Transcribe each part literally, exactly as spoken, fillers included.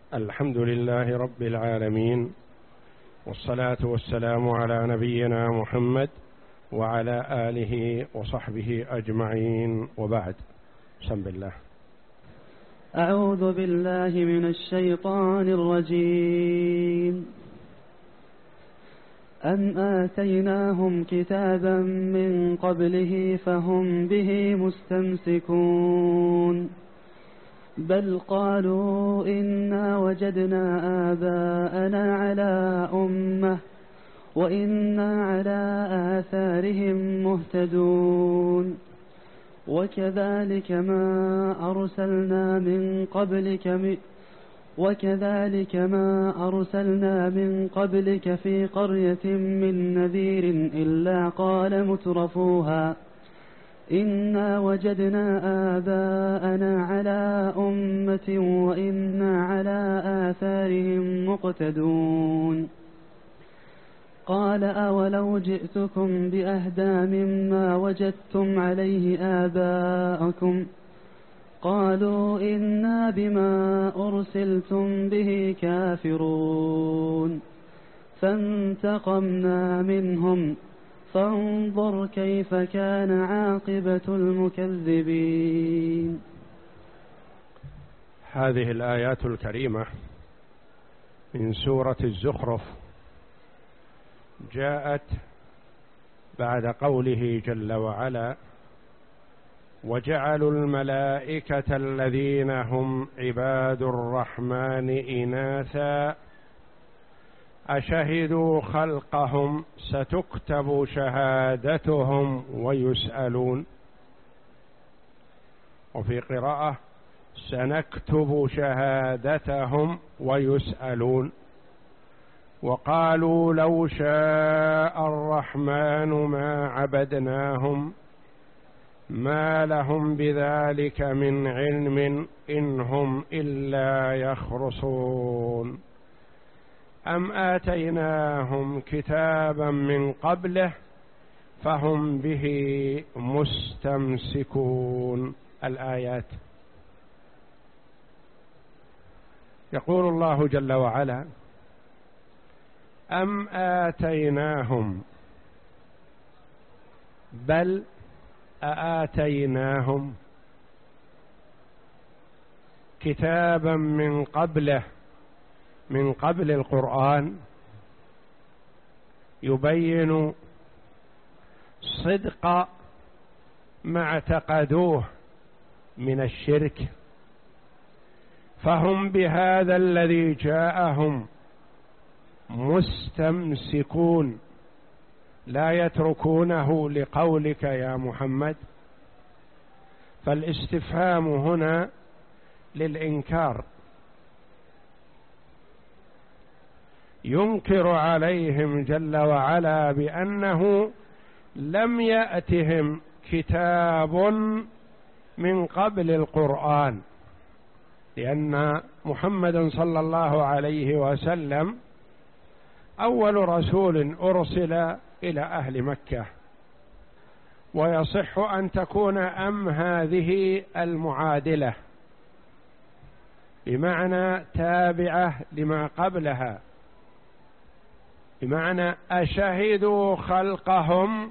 الحمد لله رب العالمين، والصلاة والسلام على نبينا محمد وعلى آله وصحبه أجمعين، وبعد. بسم الله. أعوذ بالله من الشيطان الرجيم. أم آتيناهم كتابا من قبله فهم به مستمسكون بل قالوا إنا وجدنا آباءنا على أمة وإنا على آثارهم مهتدون وكذلك ما أرسلنا من قبلك م... وكذلك ما أرسلنا من قبلك في قرية من نذير إلا قال مترفوها إنا وجدنا آباءنا على أمة وإنا على آثارهم مقتدون قال أولو جئتكم بأهدى مما وجدتم عليه آباءكم قالوا إنا بما أرسلتم به كافرون فانتقمنا منهم فانظر كيف كان عاقبة المكذبين. هذه الآيات الكريمة من سورة الزخرف جاءت بعد قوله جل وعلا: وجعلوا الملائكة الذين هم عباد الرحمن إناثا أشهدوا خلقهم ستكتب شهادتهم ويسألون، وفي قراءة سنكتب شهادتهم ويسألون. وقالوا لو شاء الرحمن ما عبدناهم ما لهم بذلك من علم إن هم إلا يخرصون أم آتيناهم كتابا من قبله فهم به مستمسكون. الآيات. يقول الله جل وعلا: أم آتيناهم، بل أآتيناهم كتابا من قبله، من قبل القرآن، يبين صدق ما اعتقدوه من الشرك، فهم بهذا الذي جاءهم مستمسكون لا يتركونه لقولك يا محمد. فالاستفهام هنا للإنكار، ينكر عليهم جل وعلا بأنه لم يأتهم كتاب من قبل القرآن، لأن محمد صلى الله عليه وسلم أول رسول أرسل إلى أهل مكة، ويصح أن تكون أم هذه المعادلة بمعنى تابعة لما قبلها، بمعنى أشهدوا خلقهم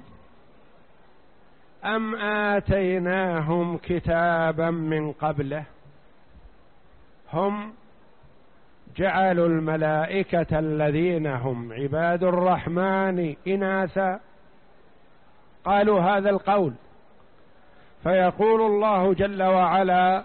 أم آتيناهم كتابا من قبله. هم جعلوا الملائكة الذين هم عباد الرحمن إناثا، قالوا هذا القول، فيقول الله جل وعلا: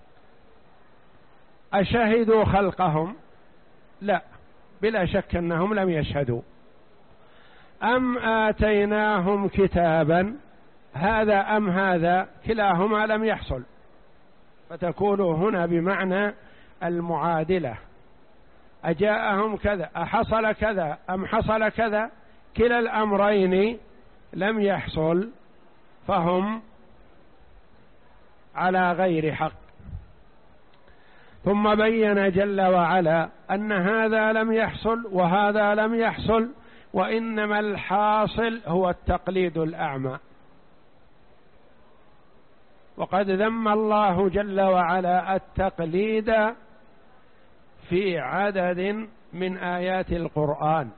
أشهدوا خلقهم؟ لا، بلا شك أنهم لم يشهدوا. أم آتيناهم كتابا؟ هذا أم هذا كلاهما لم يحصل، فتكون هنا بمعنى المعادلة. أجاءهم كذا، أحصل كذا أم حصل كذا؟ كلا الأمرين لم يحصل، فهم على غير حق. ثم بين جل وعلا أن هذا لم يحصل وهذا لم يحصل، وإنما الحاصل هو التقليد الأعمى. وقد ذم الله جل وعلا التقليد في عدد من آيات القرآن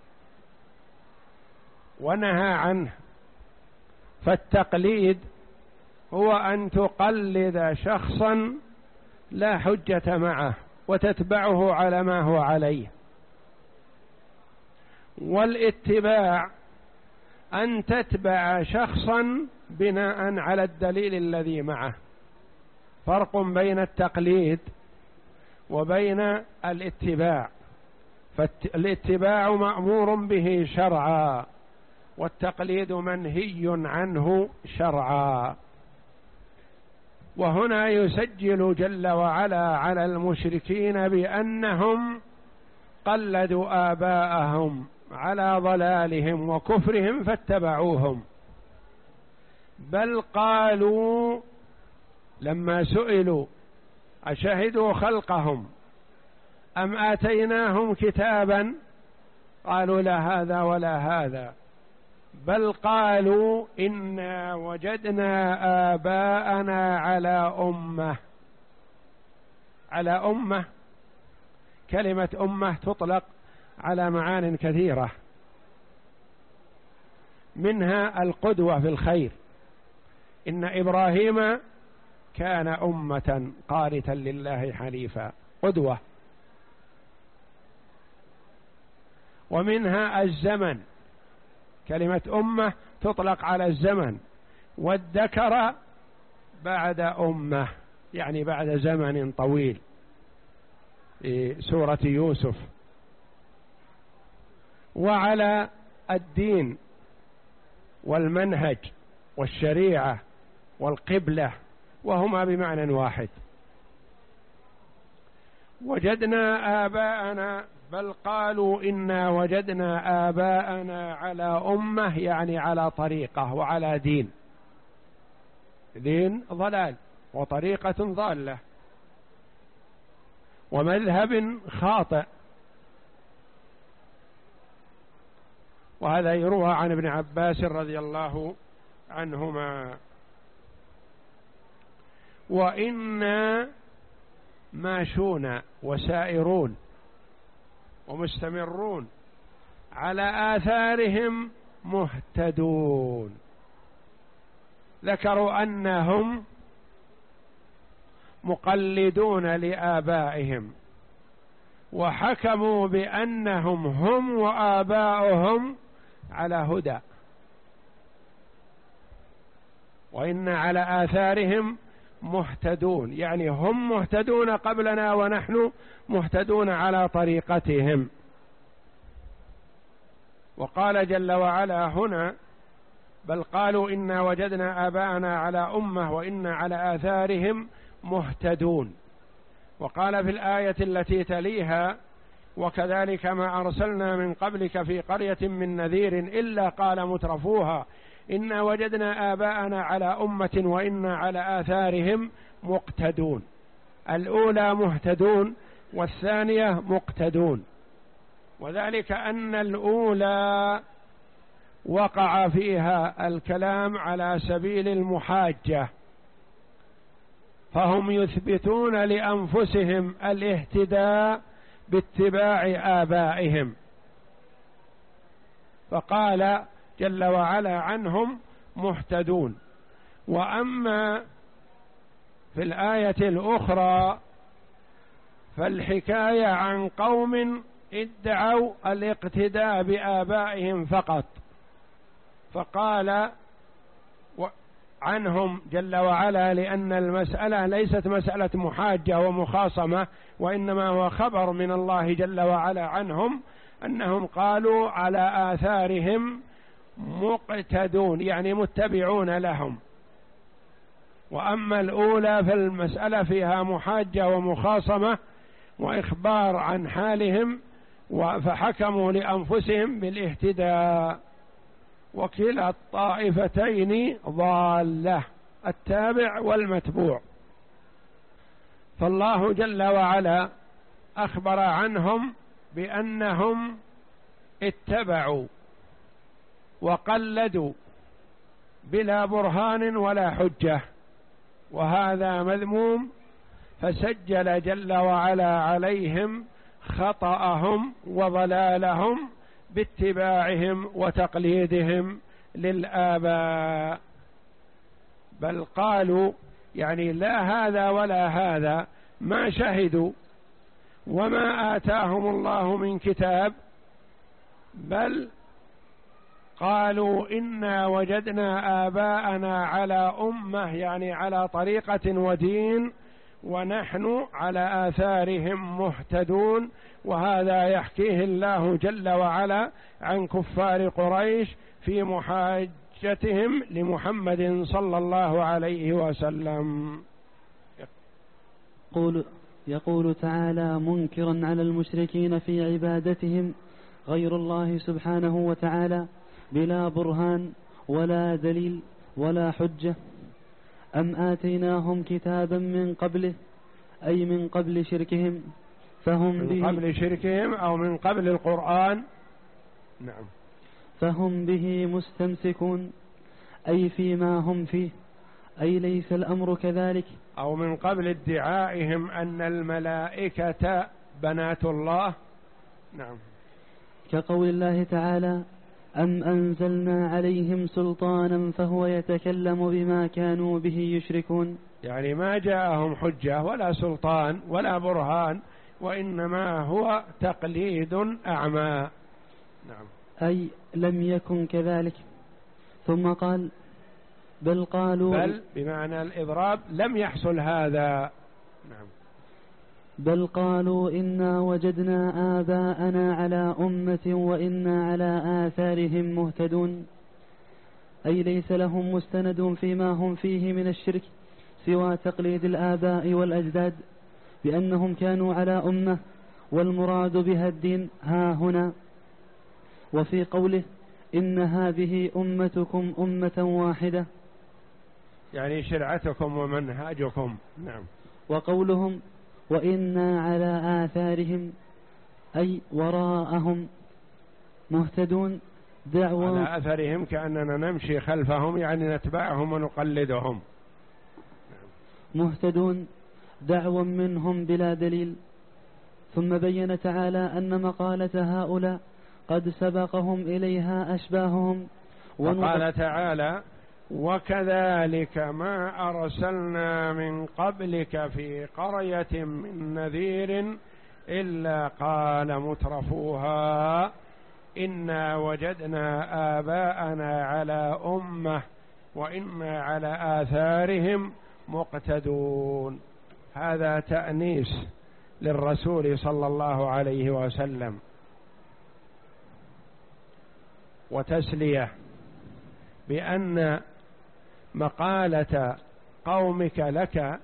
ونهى عنه. فالتقليد هو أن تقلد شخصا لا حجة معه وتتبعه على ما هو عليه، والاتباع أن تتبع شخصا بناء على الدليل الذي معه. فرق بين التقليد وبين الاتباع، فالاتباع مأمور به شرعا والتقليد منهي عنه شرعا. وهنا يسجل جل وعلا على المشركين بأنهم قلدوا آباءهم على ضلالهم وكفرهم فاتبعوهم، بل قالوا لما سئلوا أشهدوا خلقهم أم آتيناهم كتابا قالوا لا هذا ولا هذا، بل قالوا إنا وجدنا آباءنا على أمة. على أمة، كلمة أمة تطلق على معان كثيرة، منها القدوة في الخير، إن إبراهيم كان أمة قانتا لله حنيفا، قدوة. ومنها الزمن، كلمة أمة تطلق على الزمن، والذكر بعد أمة يعني بعد زمن طويل، في سورة يوسف. وعلى الدين والمنهج والشريعة والقبلة، وهما بمعنى واحد. وجدنا آباءنا، بل قالوا إنا وجدنا آباءنا على أمة يعني على طريقة وعلى دين، دين ضلال وطريقة ضالة ومذهب خاطئ. وهذا يروى عن ابن عباس رضي الله عنهما. وإنا ماشون وسائرون ومستمرون على آثارهم مهتدون. ذكروا أنهم مقلدون لآبائهم، وحكموا بأنهم هم وآباؤهم على هدى، وإن على آثارهم مهتدون يعني هم مهتدون قبلنا ونحن مهتدون على طريقتهم. وقال جل وعلا هنا بل قالوا إنا وجدنا آباءنا على أمة وإنا على آثارهم مهتدون. وقال في الآية التي تليها وكذلك ما أرسلنا من قبلك في قرية من نذير إلا قال مترفوها إنا وجدنا آباءنا على أمة وإنا على آثارهم مقتدون. الأولى مهتدون والثانية مقتدون، وذلك أن الأولى وقع فيها الكلام على سبيل المحاجة، فهم يثبتون لأنفسهم الاهتداء باتباع آبائهم، فقال جل وعلا عنهم مهتدون. وأما في الآية الأخرى فالحكاية عن قوم ادعوا الاقتداء بآبائهم فقط، فقال عنهم جل وعلا لأن المسألة ليست مسألة محاجة ومخاصمة، وإنما هو خبر من الله جل وعلا عنهم أنهم قالوا على آثارهم مقتدون يعني متبعون لهم. وأما الأولى فالمسألة فيها محاجة ومخاصمة وإخبار عن حالهم، فحكموا لأنفسهم بالاهتداء. وكلا الطائفتين ضالة، التابع والمتبوع. فالله جل وعلا أخبر عنهم بأنهم اتبعوا وقلدوا بلا برهان ولا حجة، وهذا مذموم. فسجل جل وعلا عليهم خطأهم وضلالهم باتباعهم وتقليدهم للآباء. بل قالوا يعني لا هذا ولا هذا، ما شهدوا وما آتاهم الله من كتاب، بل قالوا إنا وجدنا آباءنا على أمة، يعني على طريقة ودين، ونحن على آثارهم مهتدون. وهذا يحكيه الله جل وعلا عن كفار قريش في محاجتهم لمحمد صلى الله عليه وسلم. يقول, يقول تعالى منكرا على المشركين في عبادتهم غير الله سبحانه وتعالى بلا برهان ولا دليل ولا حجة: أم آتيناهم كتابا من قبله، أي من قبل شركهم فهم من به قبل شركهم أو من قبل القرآن. نعم. فهم به مستمسكون، أي فيما هم فيه، أي ليس الأمر كذلك. أو من قبل ادعائهم أن الملائكة بنات الله. نعم. كقول الله تعالى: أم أنزلنا عليهم سلطانا فهو يتكلم بما كانوا به يشركون. يعني ما جاءهم حجة ولا سلطان ولا برهان، وإنما هو تقليد أعمى. نعم. أي لم يكن كذلك. ثم قال: بل قالوا بل بمعنى الإضراب لم يحصل هذا. نعم. بل قالوا إنا وجدنا آباءنا على أمة وإنا على آثارهم مهتدون، أي ليس لهم مستند فيما هم فيه من الشرك سوى تقليد الآباء والأجداد بأنهم كانوا على أمة، والمراد بها الدين ها هنا. وفي قوله: إن هذه أمتكم أمة واحدة، يعني شرعتكم ومنهاجكم. نعم. وقولهم: وإنا على آثارهم، أي وراءهم مهتدون، دعوة على أثرهم كأننا نمشي خلفهم، يعني نتبعهم ونقلدهم. مهتدون دعوة منهم بلا دليل. ثم بين تعالى أن مقالة هؤلاء قد سبقهم إليها أشباههم. وقال تعالى: وكذلك ما أرسلنا من قبلك في قرية من نذير إلا قال مترفوها إنا وجدنا آباءنا على أمة وإنا على آثارهم مقتدون. هذا تأنيس للرسول صلى الله عليه وسلم وتسلية بأن مقالة قومك لك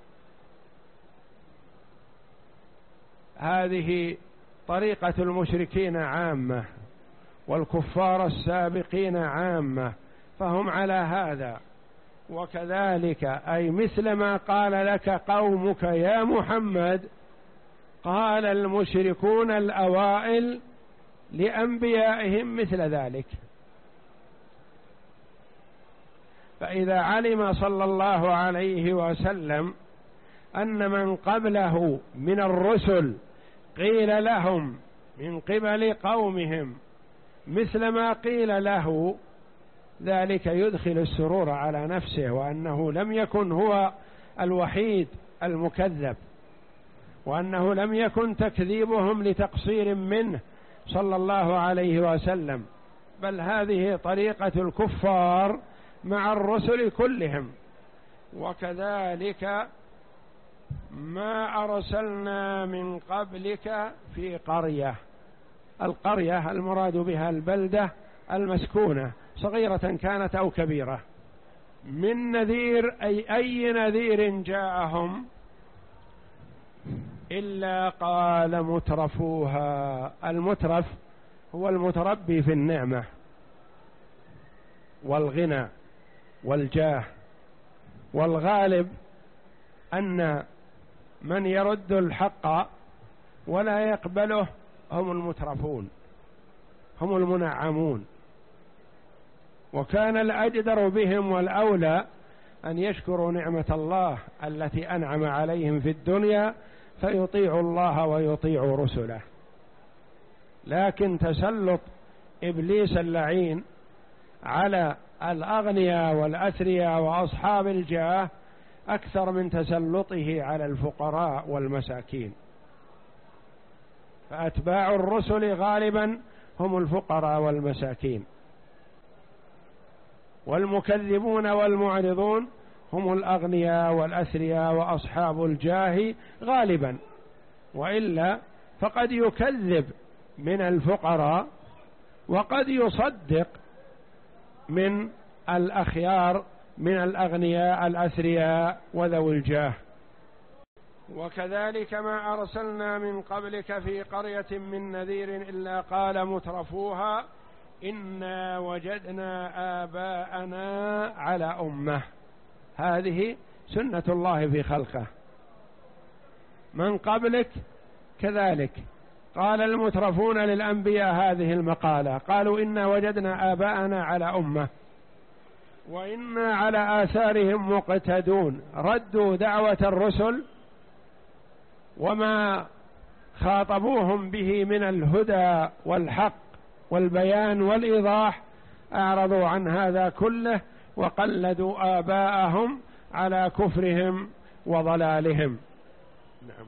هذه طريقة المشركين عامة والكفار السابقين عامة، فهم على هذا. وكذلك أي مثل ما قال لك قومك يا محمد قال المشركون الأوائل لأنبيائهم مثل ذلك. فإذا علم صلى الله عليه وسلم أن من قبله من الرسل قيل لهم من قبل قومهم مثل ما قيل له، ذلك يدخل السرور على نفسه، وأنه لم يكن هو الوحيد المكذب، وأنه لم يكن تكذيبهم لتقصير منه صلى الله عليه وسلم، بل هذه طريقة الكفار مع الرسل كلهم. وكذلك ما أرسلنا من قبلك في قرية، القرية المراد بها البلدة المسكونة صغيرة كانت أو كبيرة، من نذير أي أي نذير جاءهم إلا قال مترفوها. المترف هو المتربي في النعمة والغنى والجاه، والغالب أن من يرد الحق ولا يقبله هم المترفون، هم المنعمون. وكان الأجدر بهم والأولى أن يشكروا نعمة الله التي أنعم عليهم في الدنيا فيطيعوا الله ويطيعوا رسله. لكن تسلط إبليس اللعين على الأغنياء والأثرياء وأصحاب الجاه أكثر من تسلطه على الفقراء والمساكين، فأتباع الرسل غالبا هم الفقراء والمساكين، والمكذبون والمعرضون هم الأغنياء والأثرياء وأصحاب الجاه غالبا، وإلا فقد يكذب من الفقراء وقد يصدق من الأخيار من الأغنياء الأثرياء وذوي الجاه. وكذلك ما أرسلنا من قبلك في قرية من نذير إلا قال مترفوها إنا وجدنا آباءنا على أمة. هذه سنة الله في خلقه. من قبلك كذلك قال المترفون للأنبياء هذه المقالة، قالوا إنا وجدنا آباءنا على أمة وإنا على آثارهم مقتدون، ردوا دعوة الرسل وما خاطبوهم به من الهدى والحق والبيان والإيضاح، أعرضوا عن هذا كله وقلدوا آباءهم على كفرهم وضلالهم. نعم.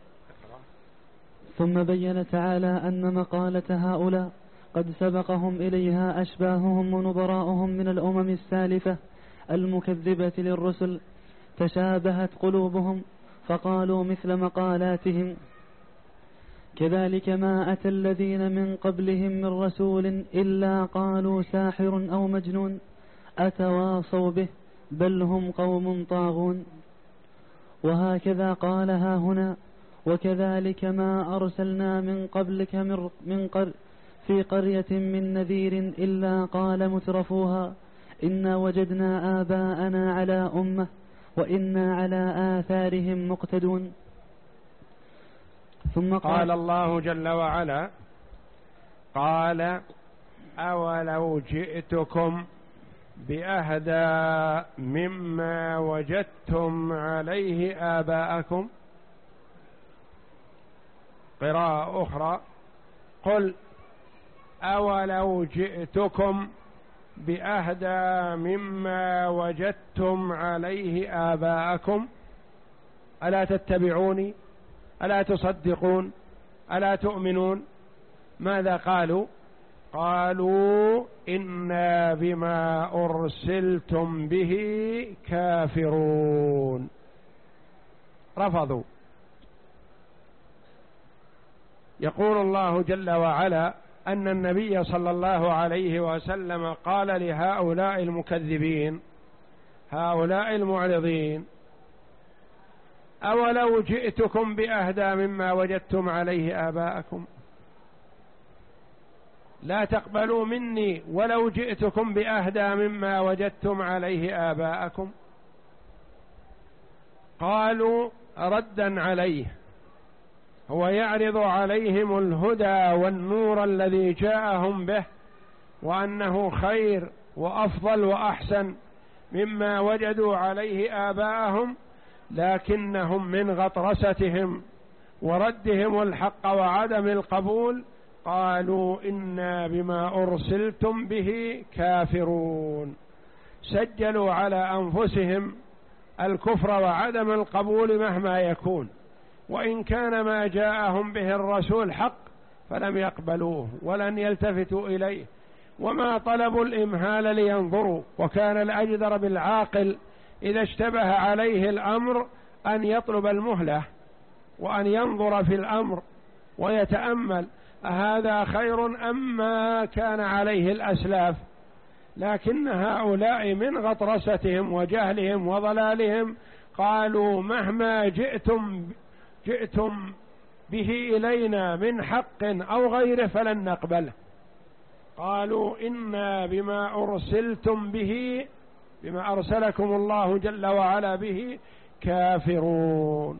ثم بين تعالى أن مقالة هؤلاء قد سبقهم إليها أشباههم ونظراؤهم من الأمم السالفة المكذبة للرسل، تشابهت قلوبهم فقالوا مثل مقالاتهم. كذلك ما أتى الذين من قبلهم من رسول إلا قالوا ساحر أو مجنون أتواصوا به بل هم قوم طاغون. وهكذا قالها هنا وكذلك ما أرسلنا من قبلك من قر في قرية من نذير إلا قال مترفوها إنا وجدنا آباءنا على أمة وإنا على آثارهم مقتدون. ثم قال, قال الله جل وعلا قال أولو جئتكم بأهدى مما وجدتم عليه آباءكم. قراءة أخرى قل أولو جئتكم بأهدى مما وجدتم عليه آباءكم ألا تتبعوني ألا تصدقون ألا تؤمنون. ماذا قالوا؟ قالوا إنا بما أرسلتم به كافرون، رفضوا. يقول الله جل وعلا أن النبي صلى الله عليه وسلم قال لهؤلاء المكذبين هؤلاء المعرضين أولو جئتكم بأهدى مما وجدتم عليه آباءكم، لا تقبلوا مني ولو جئتكم بأهدى مما وجدتم عليه آباءكم. قالوا ردا عليه، هو يعرض عليهم الهدى والنور الذي جاءهم به وأنه خير وأفضل وأحسن مما وجدوا عليه آباءهم، لكنهم من غطرستهم وردهم الحق وعدم القبول قالوا إنا بما أرسلتم به كافرون. سجلوا على أنفسهم الكفر وعدم القبول مهما يكون، وإن كان ما جاءهم به الرسول حق فلم يقبلوه ولن يلتفتوا إليه، وما طلبوا الإمهال لينظروا. وكان الأجدر بالعاقل إذا اشتبه عليه الأمر أن يطلب المهلة وأن ينظر في الأمر ويتأمل أهذا خير أم ما كان عليه الأسلاف. لكن هؤلاء من غطرستهم وجهلهم وضلالهم قالوا مهما جئتم جئتم به إلينا من حق أو غيره فلن نقبله. قالوا إنا بما أرسلتم به بما أرسلكم الله جل وعلا به كافرون.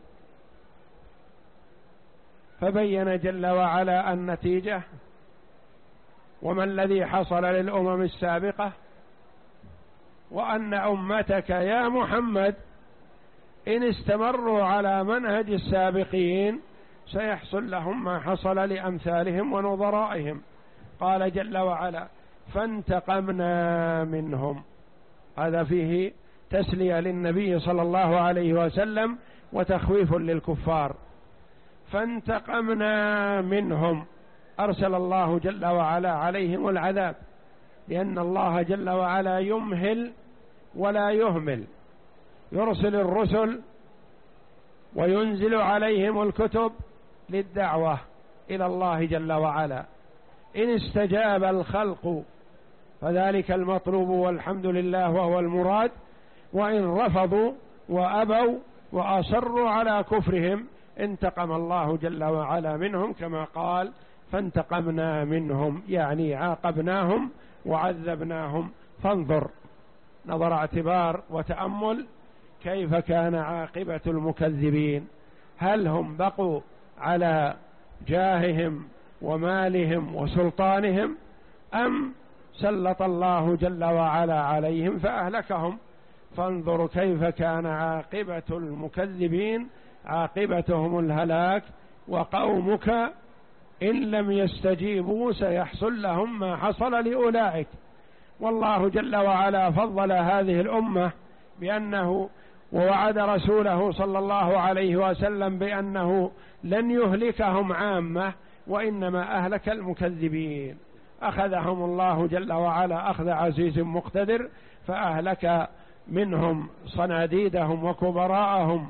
فبين جل وعلا النتيجة وما الذي حصل للأمم السابقة وأن أمتك يا محمد إن استمروا على منهج السابقين سيحصل لهم ما حصل لأمثالهم ونظرائهم. قال جل وعلا فانتقمنا منهم، هذا فيه تسلية للنبي صلى الله عليه وسلم وتخويف للكفار. فانتقمنا منهم، أرسل الله جل وعلا عليهم العذاب، لأن الله جل وعلا يمهل ولا يهمل، يرسل الرسل وينزل عليهم الكتب للدعوة إلى الله جل وعلا. إن استجاب الخلق فذلك المطلوب والحمد لله وهو المراد، وإن رفضوا وأبوا وأصروا على كفرهم انتقم الله جل وعلا منهم، كما قال فانتقمنا منهم، يعني عاقبناهم وعذبناهم. فانظر نظر اعتبار وتأمل كيف كان عاقبة المكذبين، هل هم بقوا على جاههم ومالهم وسلطانهم أم سلط الله جل وعلا عليهم فأهلكهم؟ فانظر كيف كان عاقبة المكذبين، عاقبتهم الهلاك. وقومك إن لم يستجيبوا سيحصل لهم ما حصل لأولئك. والله جل وعلا فضل هذه الأمة بأنه ووعد رسوله صلى الله عليه وسلم بأنه لن يهلكهم عامة، وإنما أهلك المكذبين. أخذهم الله جل وعلا أخذ عزيز مقتدر، فأهلك منهم صناديدهم وكبراءهم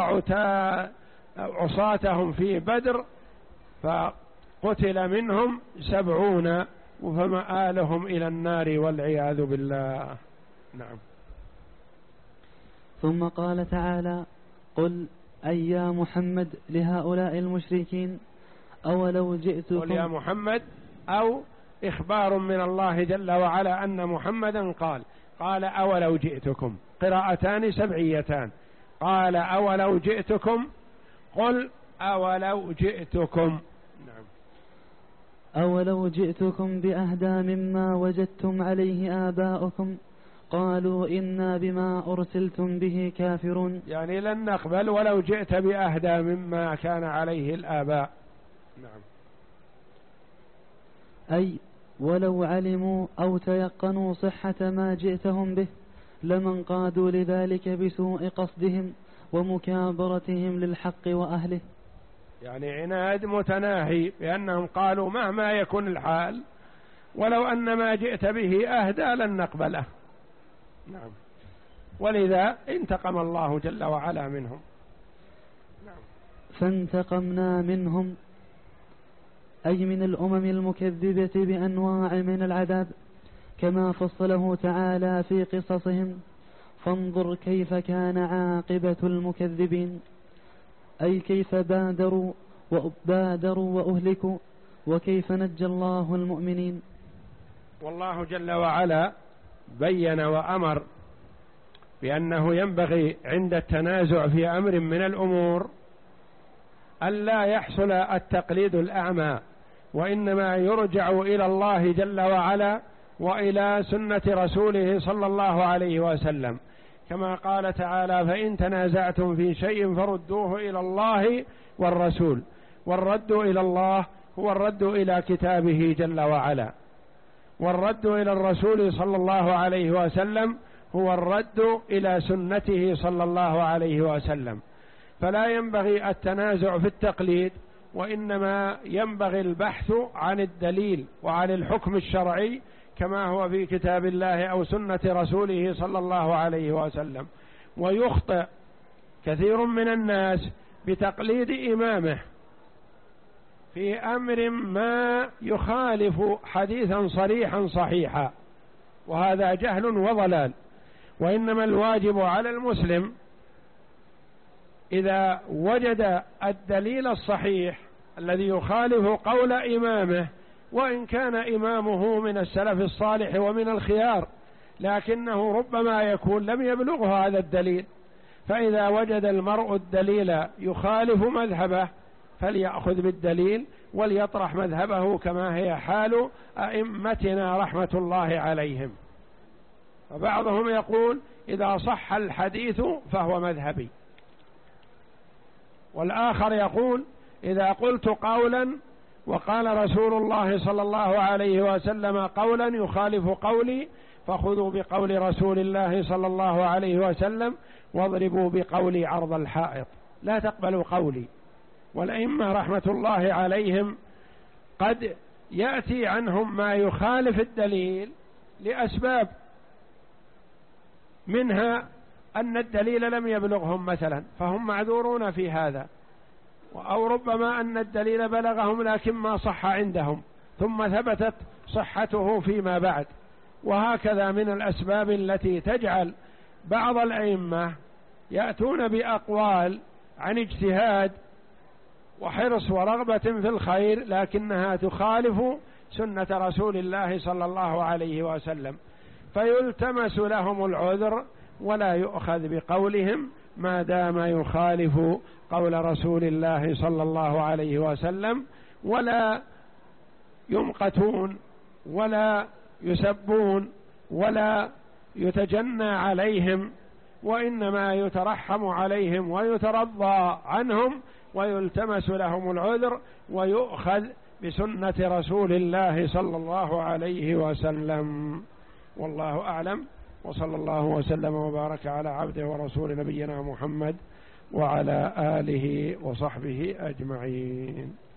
وعصاتهم في بدر، فقتل منهم سبعون، فمآلهم إلى النار والعياذ بالله. نعم. ثم قال تعالى قل أي يا محمد لهؤلاء المشركين أولو جئتكم. قل يا محمد، أو إخبار من الله جل وعلا أن محمدا قال قال أولو جئتكم، قراءتان سبعيتان. قال أولو جئتكم، قل أولو جئتكم. نعم. أولو جئتكم بأهدى مما وجدتم عليه آباؤكم قالوا إنا بما أرسلتم به كافرون، يعني لن نقبل ولو جئت بأهدى مما كان عليه الآباء. نعم. أي ولو علموا أو تيقنوا صحة ما جئتهم به لمن قادوا لذلك بسوء قصدهم ومكابرتهم للحق وأهله. يعني عناد متناهي، بأنهم قالوا مهما يكون الحال ولو أن ما جئت به أهدى لن نقبله. نعم. ولذا انتقم الله جل وعلا منهم. نعم. فانتقمنا منهم أي من الأمم المكذبة بأنواع من العذاب كما فصله تعالى في قصصهم، فانظر كيف كان عاقبة المكذبين، أي كيف بادروا وبادروا وأهلكوا وكيف نجى الله المؤمنين. والله جل وعلا بين وأمر بأنه ينبغي عند التنازع في أمر من الأمور ألا يحصل التقليد الأعمى، وإنما يرجع إلى الله جل وعلا وإلى سنة رسوله صلى الله عليه وسلم، كما قال تعالى فإن تنازعتم في شيء فردوه إلى الله والرسول. والرد إلى الله هو الرد إلى كتابه جل وعلا، والرد إلى الرسول صلى الله عليه وسلم هو الرد إلى سنته صلى الله عليه وسلم. فلا ينبغي التنازع في التقليد، وإنما ينبغي البحث عن الدليل وعن الحكم الشرعي كما هو في كتاب الله أو سنة رسوله صلى الله عليه وسلم. ويخطئ كثير من الناس بتقليد إمامه في أمر ما يخالف حديثا صريحا صحيحا، وهذا جهل وضلال. وإنما الواجب على المسلم إذا وجد الدليل الصحيح الذي يخالف قول إمامه، وإن كان إمامه من السلف الصالح ومن الخيار، لكنه ربما يكون لم يبلغه هذا الدليل، فإذا وجد المرء الدليل يخالف مذهبه فليأخذ بالدليل وليطرح مذهبه كما هي حال أئمتنا رحمة الله عليهم. فبعضهم يقول إذا صح الحديث فهو مذهبي، والآخر يقول إذا قلت قولا وقال رسول الله صلى الله عليه وسلم قولا يخالف قولي فخذوا بقول رسول الله صلى الله عليه وسلم واضربوا بقولي عرض الحائط، لا تقبلوا قولي. والأئمة رحمة الله عليهم قد يأتي عنهم ما يخالف الدليل لأسباب، منها أن الدليل لم يبلغهم مثلا فهم معذورون في هذا، أو ربما أن الدليل بلغهم لكن ما صح عندهم ثم ثبتت صحته فيما بعد. وهكذا من الأسباب التي تجعل بعض الأئمة يأتون بأقوال عن اجتهاد وحرص ورغبة في الخير لكنها تخالف سنة رسول الله صلى الله عليه وسلم، فيلتمس لهم العذر ولا يؤخذ بقولهم ما دام يخالف قول رسول الله صلى الله عليه وسلم، ولا يمقتون ولا يسبون ولا يتجنى عليهم، وإنما يترحم عليهم ويترضى عنهم ويلتمس لهم العذر ويؤخذ بسنة رسول الله صلى الله عليه وسلم. والله أعلم، وصلى الله وسلم وبارك على عبده ورسول نبينا محمد وعلى آله وصحبه أجمعين.